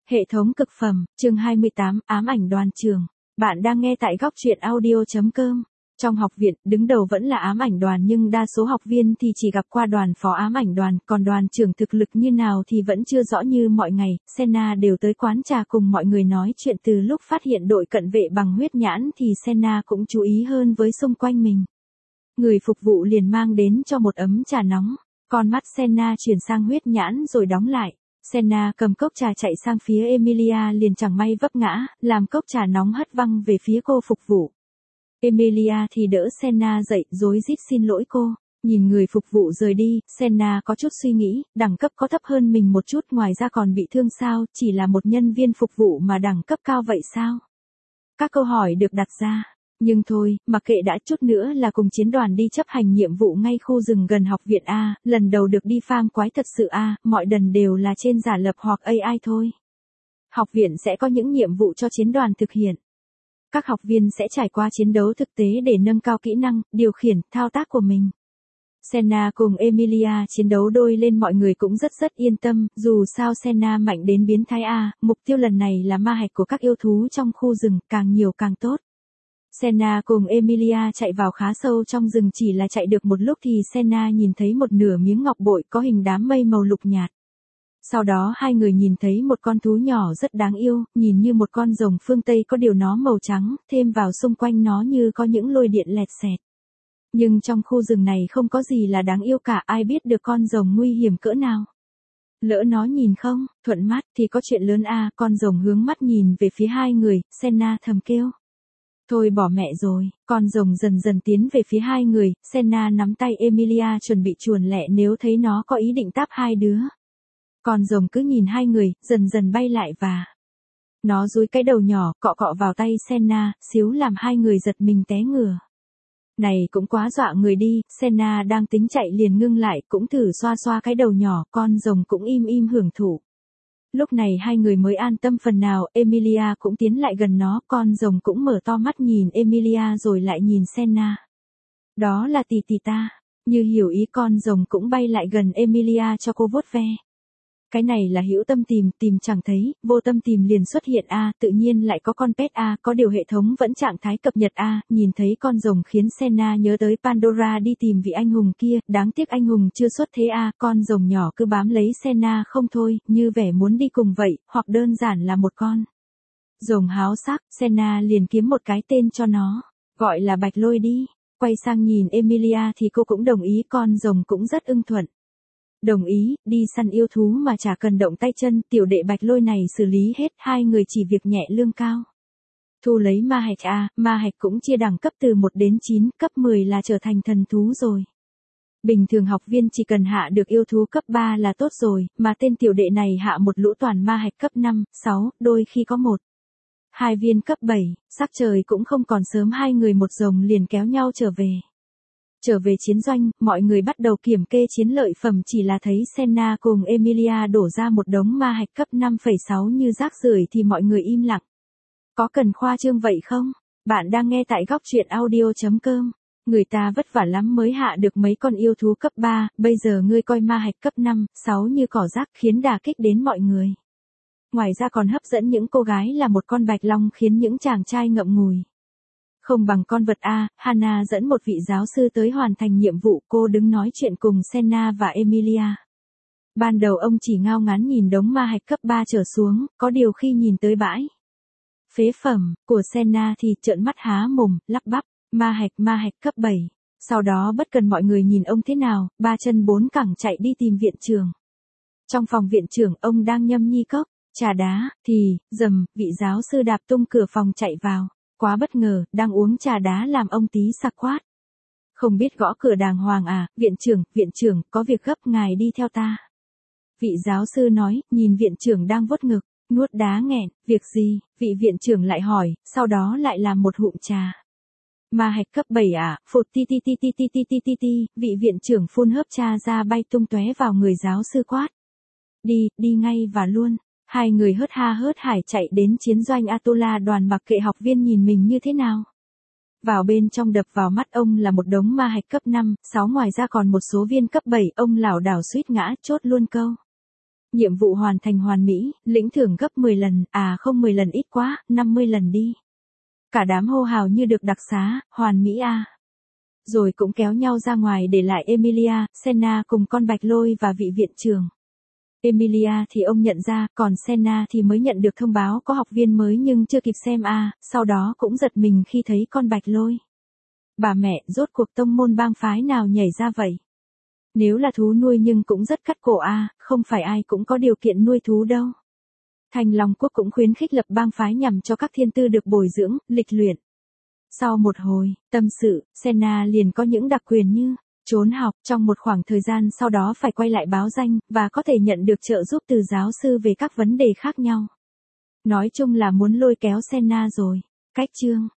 Hệ thống cực phẩm, chương 28, ám ảnh đoàn trường. Bạn đang nghe tại góc truyện audio.com. Trong học viện, đứng đầu vẫn là ám ảnh đoàn nhưng đa số học viên thì chỉ gặp qua đoàn phó ám ảnh đoàn, còn đoàn trưởng thực lực như nào thì vẫn chưa rõ. Như mọi ngày, Senna đều tới quán trà cùng mọi người nói chuyện. Từ lúc phát hiện đội cận vệ bằng huyết nhãn thì Senna cũng chú ý hơn với xung quanh mình. Người phục vụ liền mang đến cho một ấm trà nóng, con mắt Senna chuyển sang huyết nhãn rồi đóng lại. Senna cầm cốc trà chạy sang phía Emilia liền chẳng may vấp ngã, làm cốc trà nóng hất văng về phía cô phục vụ. Emilia thì đỡ Senna dậy, rối rít xin lỗi cô. Nhìn người phục vụ rời đi, Senna có chút suy nghĩ, đẳng cấp có thấp hơn mình một chút, ngoài ra còn bị thương sao, chỉ là một nhân viên phục vụ mà đẳng cấp cao vậy sao? Các câu hỏi được đặt ra. Nhưng thôi, mặc kệ đã, chút nữa là cùng chiến đoàn đi chấp hành nhiệm vụ ngay khu rừng gần học viện A, lần đầu được đi farm quái thật sự A, mọi đần đều là trên giả lập hoặc AI thôi. Học viện sẽ có những nhiệm vụ cho chiến đoàn thực hiện. Các học viên sẽ trải qua chiến đấu thực tế để nâng cao kỹ năng, điều khiển, thao tác của mình. Senna cùng Emilia chiến đấu đôi lên, mọi người cũng rất yên tâm, dù sao Senna mạnh đến biến thái A, mục tiêu lần này là ma hạch của các yêu thú trong khu rừng, càng nhiều càng tốt. Senna cùng Emilia chạy vào khá sâu trong rừng, chỉ là chạy được một lúc thì Senna nhìn thấy một nửa miếng ngọc bội có hình đám mây màu lục nhạt. Sau đó hai người nhìn thấy một con thú nhỏ rất đáng yêu, nhìn như một con rồng phương Tây, có điều nó màu trắng, thêm vào xung quanh nó như có những lôi điện lẹt xẹt. Nhưng trong khu rừng này không có gì là đáng yêu cả, ai biết được con rồng nguy hiểm cỡ nào. Lỡ nó nhìn không, thuận mắt thì có chuyện lớn A. Con rồng hướng mắt nhìn về phía hai người, Senna thầm kêu. Thôi bỏ mẹ rồi, con rồng dần dần tiến về phía hai người, Senna nắm tay Emilia chuẩn bị chuồn lẹ nếu thấy nó có ý định táp hai đứa. Con rồng cứ nhìn hai người, dần dần bay lại và nó dúi cái đầu nhỏ, cọ cọ vào tay Senna, xíu làm hai người giật mình té ngửa. Này cũng quá dọa người đi, Senna đang tính chạy liền ngưng lại, cũng thử xoa xoa cái đầu nhỏ, con rồng cũng im hưởng thụ. Lúc này hai người mới an tâm phần nào, Emilia cũng tiến lại gần nó, con rồng cũng mở to mắt nhìn Emilia rồi lại nhìn Senna. Đó là tỷ tỷ ta, như hiểu ý con rồng cũng bay lại gần Emilia cho cô vuốt ve. Cái này là hữu tâm tìm chẳng thấy, vô tâm tìm liền xuất hiện A, tự nhiên lại có con pet A, có điều hệ thống vẫn trạng thái cập nhật A, nhìn thấy con rồng khiến Senna nhớ tới Pandora đi tìm vị anh hùng kia, đáng tiếc anh hùng chưa xuất thế A, con rồng nhỏ cứ bám lấy Senna không thôi, như vẻ muốn đi cùng vậy, hoặc đơn giản là một con rồng háo sắc, Senna liền kiếm một cái tên cho nó, gọi là Bạch Lôi đi. Quay sang nhìn Emilia thì cô cũng đồng ý, con rồng cũng rất ưng thuận. Đồng ý, đi săn yêu thú mà chả cần động tay chân, tiểu đệ Bạch Lôi này xử lý hết, hai người chỉ việc nhẹ lương cao. Thu lấy ma hạch A, ma hạch cũng chia đẳng cấp từ 1 đến 9, cấp 10 là trở thành thần thú rồi. Bình thường học viên chỉ cần hạ được yêu thú cấp 3 là tốt rồi, mà tên tiểu đệ này hạ một lũ toàn ma hạch cấp 5, 6, đôi khi có 2 viên cấp 7, sắc trời cũng không còn sớm, hai người một rồng liền kéo nhau trở về. Trở về chiến doanh, mọi người bắt đầu kiểm kê chiến lợi phẩm, chỉ là thấy Senna cùng Emilia đổ ra một đống ma hạch cấp 5,6 như rác rưởi thì mọi người im lặng. Có cần khoa trương vậy không? Bạn đang nghe tại góc truyện audio.com. Người ta vất vả lắm mới hạ được mấy con yêu thú cấp 3, bây giờ ngươi coi ma hạch cấp 5, 6 như cỏ rác, khiến đả kích đến mọi người. Ngoài ra còn hấp dẫn những cô gái là một con bạch long, khiến những chàng trai ngậm ngùi. Không bằng con vật A. Hannah dẫn một vị giáo sư tới hoàn thành nhiệm vụ, cô đứng nói chuyện cùng Senna và Emilia. Ban đầu ông chỉ ngao ngán nhìn đống ma hạch cấp 3 trở xuống, có điều khi nhìn tới bãi phế phẩm của Senna thì trợn mắt há mồm, lắp bắp, ma hạch cấp 7. Sau đó bất cần mọi người nhìn ông thế nào, 3 chân 4 cẳng chạy đi tìm viện trưởng. Trong phòng viện trưởng, ông đang nhâm nhi cốc trà đá, thì rầm, vị giáo sư đạp tung cửa phòng chạy vào. Quá bất ngờ, đang uống trà đá làm ông tí sặc quát. Không biết gõ cửa đàng hoàng à, viện trưởng, có việc gấp, ngài đi theo ta. Vị giáo sư nói, nhìn viện trưởng đang vuốt ngực, nuốt đá nghẹn, việc gì, vị viện trưởng lại hỏi, sau đó lại làm một hụm trà. Ma hạch cấp 7 à, phụt ti, vị viện trưởng phun hớp trà ra bay tung tóe vào người giáo sư quát. Đi ngay và luôn. Hai người hớt ha hớt hải chạy đến chiến doanh Atola đoàn, mặc kệ học viên nhìn mình như thế nào. Vào bên trong, đập vào mắt ông là một đống ma hạch cấp 5, 6, ngoài ra còn một số viên cấp 7, ông lảo đảo suýt ngã, chốt luôn câu. Nhiệm vụ hoàn thành hoàn mỹ, lĩnh thưởng gấp 10 lần, à không 10 lần ít quá, 50 lần đi. Cả đám hô hào như được đặc xá, hoàn mỹ à. Rồi cũng kéo nhau ra ngoài để lại Emilia, Senna cùng con bạch lôi và vị viện trưởng. Emilia thì ông nhận ra, còn Senna thì mới nhận được thông báo có học viên mới nhưng chưa kịp xem sau đó cũng giật mình khi thấy con bạch lôi. Bà mẹ, rốt cuộc tông môn bang phái nào nhảy ra vậy? Nếu là thú nuôi nhưng cũng rất cắt cổ không phải ai cũng có điều kiện nuôi thú đâu. Thành Long Quốc cũng khuyến khích lập bang phái nhằm cho các thiên tư được bồi dưỡng, lịch luyện. Sau một hồi tâm sự, Senna liền có những đặc quyền như trốn học trong một khoảng thời gian sau đó phải quay lại báo danh, và có thể nhận được trợ giúp từ giáo sư về các vấn đề khác nhau. Nói chung là muốn lôi kéo Senna rồi. Cách chương